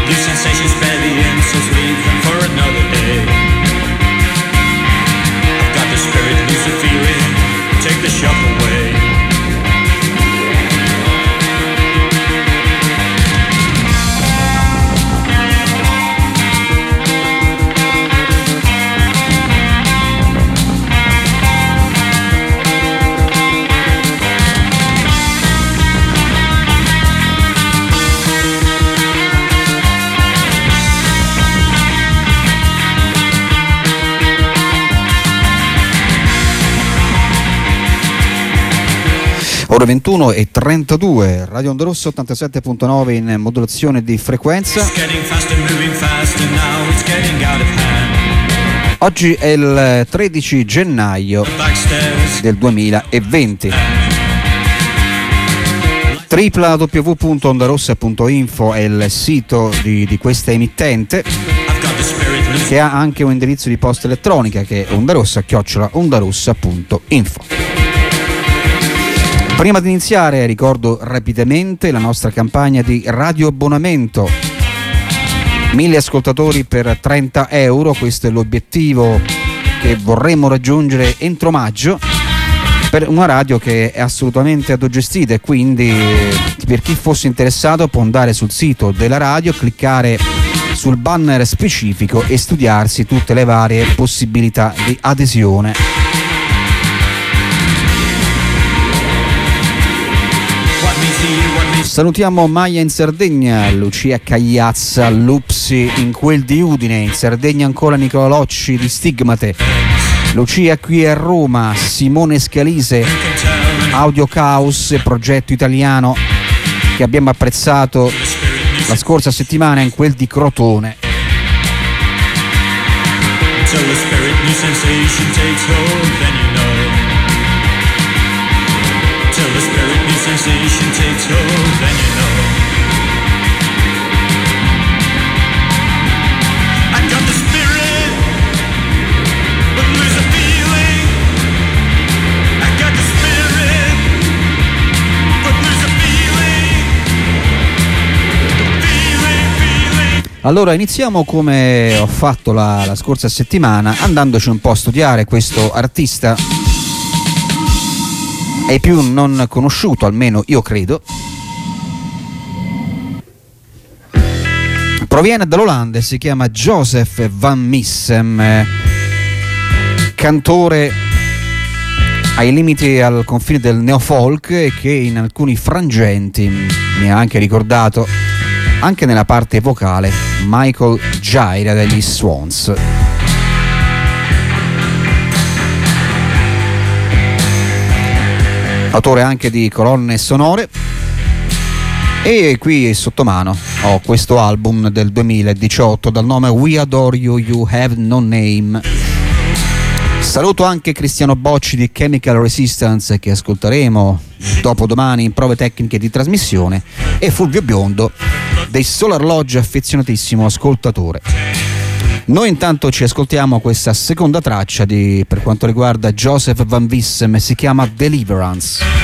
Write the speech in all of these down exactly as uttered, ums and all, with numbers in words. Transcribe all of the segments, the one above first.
New sensations, spare the insults, leave them for another day. I've got the spirit, lose the feeling, take the shock away. Ore ventuno e trentadue, Radio Onda Rossa ottantasette virgola nove in modulazione di frequenza. Oggi è il tredici gennaio del duemilaventi. w w w punto ondarossa punto info è il sito di, di questa emittente, che ha anche un indirizzo di posta elettronica che è ondarossa chiocciola ondarossa punto info. Prima di iniziare ricordo rapidamente la nostra campagna di radioabbonamento. Mille ascoltatori per trenta euro, questo è l'obiettivo che vorremmo raggiungere entro maggio per una radio che è assolutamente autogestita, e quindi per chi fosse interessato può andare sul sito della radio, cliccare sul banner specifico e studiarsi tutte le varie possibilità di adesione. Salutiamo Maia in Sardegna, Lucia Cagliazza, Lupsi in quel di Udine, in Sardegna ancora Nicola Locci di Stigmate, Lucia qui a Roma, Simone Scalise, Audio Caos, progetto italiano che abbiamo apprezzato la scorsa settimana in quel di Crotone. Till the spirit new sensation takes hold, then you know. I got the spirit, but lose the feeling. I got the spirit, but lose the feeling. Feeling, feeling. Allora iniziamo come ho fatto la, la scorsa settimana, andandoci un po' a studiare questo artista. È più non conosciuto, almeno io credo. Proviene dall'Olanda e si chiama Joseph Van Missem, cantore ai limiti al confine del neofolk e che in alcuni frangenti mi ha anche ricordato, anche nella parte vocale, Michael Gira degli Swans. Autore anche di colonne sonore, e qui sotto mano ho questo album del duemiladiciotto dal nome We Adore You, You Have No Name. Saluto anche Cristiano Bocci di Chemical Resistance, che ascolteremo dopodomani in prove tecniche di trasmissione, e Fulvio Biondo dei Solar Lodge, affezionatissimo ascoltatore. Noi intanto ci ascoltiamo questa seconda traccia di, per quanto riguarda Joseph Van Missem, si chiama Deliverance.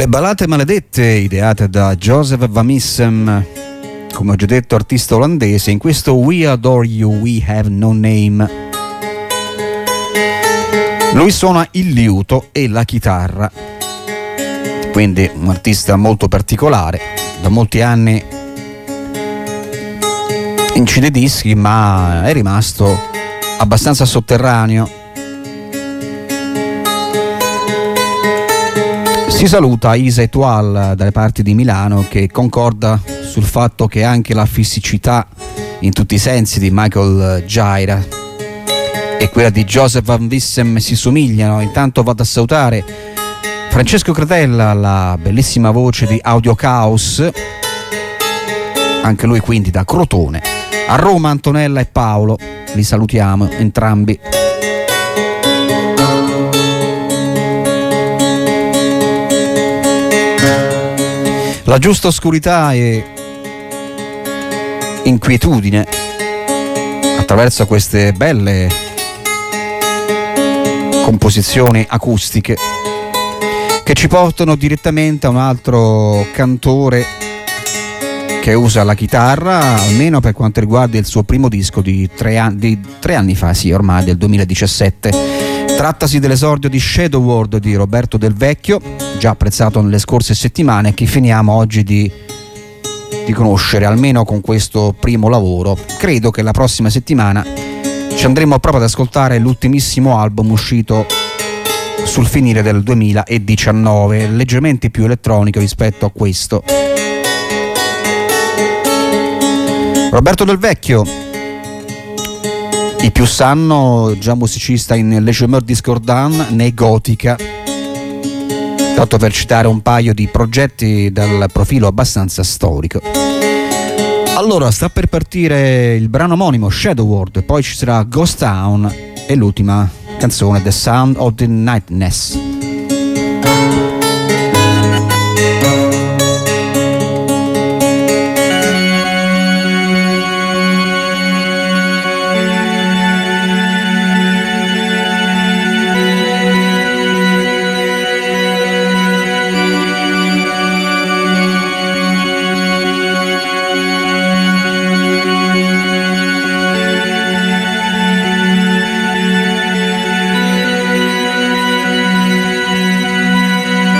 Le ballate maledette ideate da Joseph Van Missem, come ho già detto artista olandese, in questo We Adore You, We Have No Name. Lui suona il liuto e la chitarra, quindi un artista molto particolare, da molti anni incide dischi ma è rimasto abbastanza sotterraneo. Si saluta Isa Etoile dalle parti di Milano, che concorda sul fatto che anche la fisicità in tutti i sensi di Michael Gira e quella di Joseph Van Missem si somigliano. Intanto vado a salutare Francesco Cretella, la bellissima voce di Audio Chaos, anche lui quindi da Crotone. A Roma Antonella e Paolo, li salutiamo entrambi. La giusta oscurità e inquietudine attraverso queste belle composizioni acustiche che ci portano direttamente a un altro cantore che usa la chitarra, almeno per quanto riguarda il suo primo disco di tre anni, di tre anni fa, sì, ormai del duemiladiciassette. Trattasi dell'esordio di Shadow World di Roberto Del Vecchio, già apprezzato nelle scorse settimane, che finiamo oggi di, di conoscere, almeno con questo primo lavoro. Credo che la prossima settimana ci andremo proprio ad ascoltare l'ultimissimo album uscito sul finire del duemiladiciannove, leggermente più elettronico rispetto a questo. Roberto Del Vecchio, i più sanno, già musicista in Le Chômeurs Discordants, nei Gotica, tanto per citare un paio di progetti dal profilo abbastanza storico. Allora, sta per partire il brano omonimo Shadow World, poi ci sarà Ghost Town e l'ultima canzone The Sound of the Nightness. Thank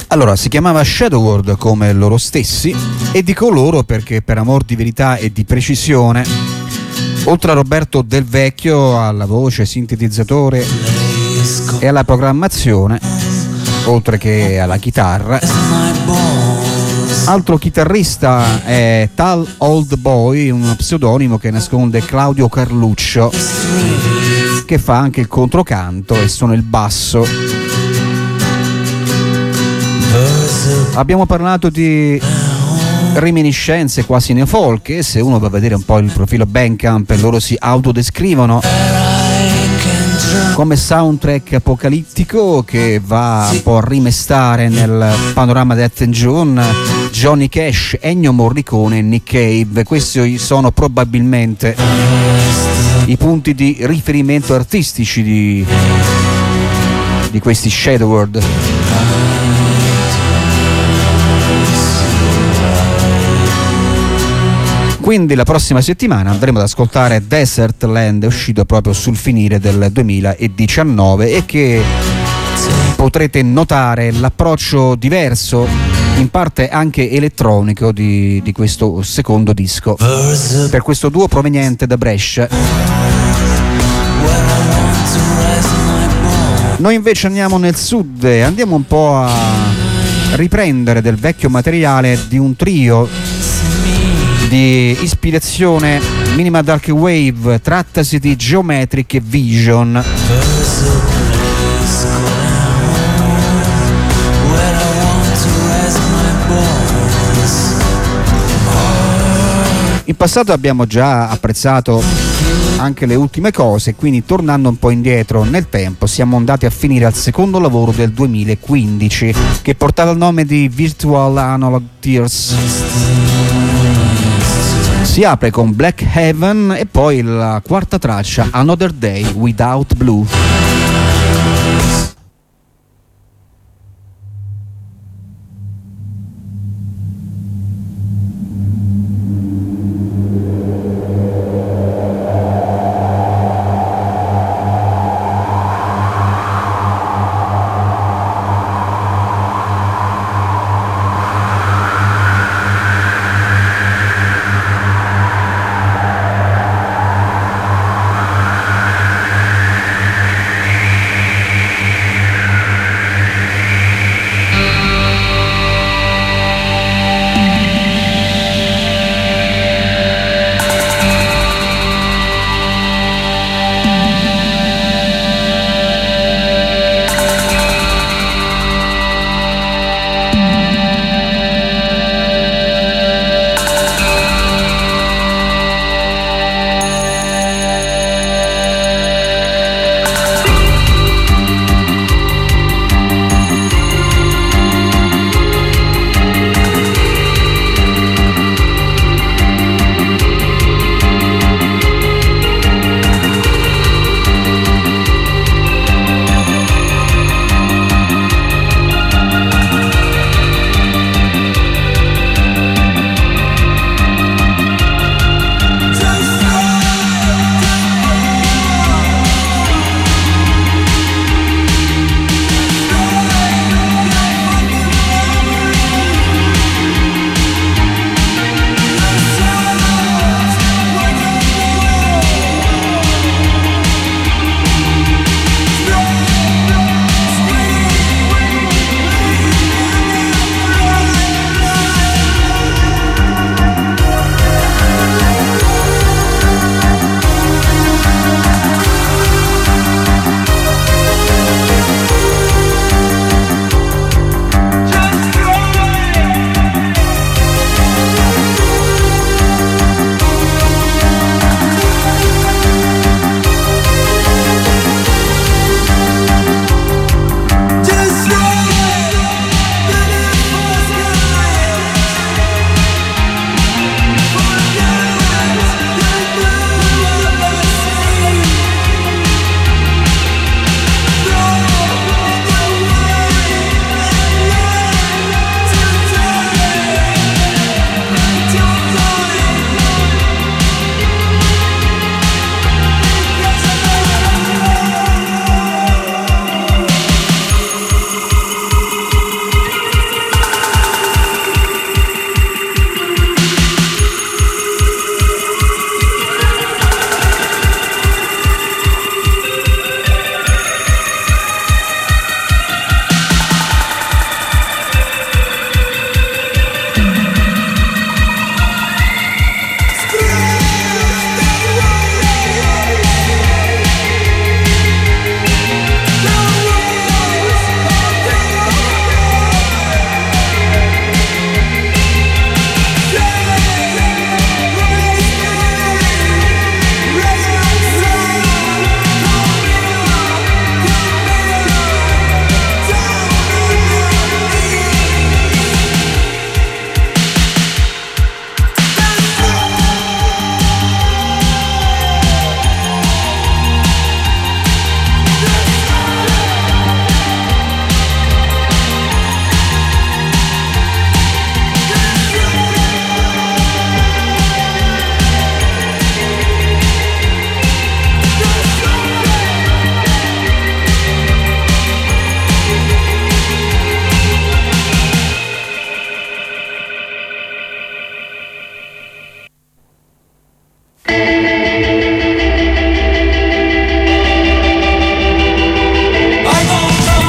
Allora, si chiamava Shadowworld come loro stessi, e dico loro perché per amor di verità e di precisione, oltre a Roberto Del Vecchio alla voce, sintetizzatore e alla programmazione, oltre che alla chitarra, altro chitarrista è Tal Old Boy, uno pseudonimo che nasconde Claudio Carluccio, che fa anche il controcanto e suona il basso. Abbiamo parlato di reminiscenze quasi neofolk, e se uno va a vedere un po' il profilo Bandcamp, loro si autodescrivono come soundtrack apocalittico che va un po' a rimestare nel panorama di Elton John, Johnny Cash, Ennio Morricone e Nick Cave. Questi sono probabilmente i punti di riferimento artistici di, di questi Shadowworld. Quindi la prossima settimana andremo ad ascoltare Desert Land, uscito proprio sul finire del duemiladiciannove, e che potrete notare l'approccio diverso, in parte anche elettronico, di, di questo secondo disco, per questo duo proveniente da Brescia. Noi invece andiamo nel sud e andiamo un po' a riprendere del vecchio materiale di un trio di ispirazione minima dark wave, trattasi di Geometric Vision. In passato abbiamo già apprezzato anche le ultime cose, quindi tornando un po' indietro nel tempo siamo andati a finire al secondo lavoro del duemilaquindici, che portava il nome di Virtual Analog Tears. Si apre con Black Heaven e poi la quarta traccia, Another Day Without Blue.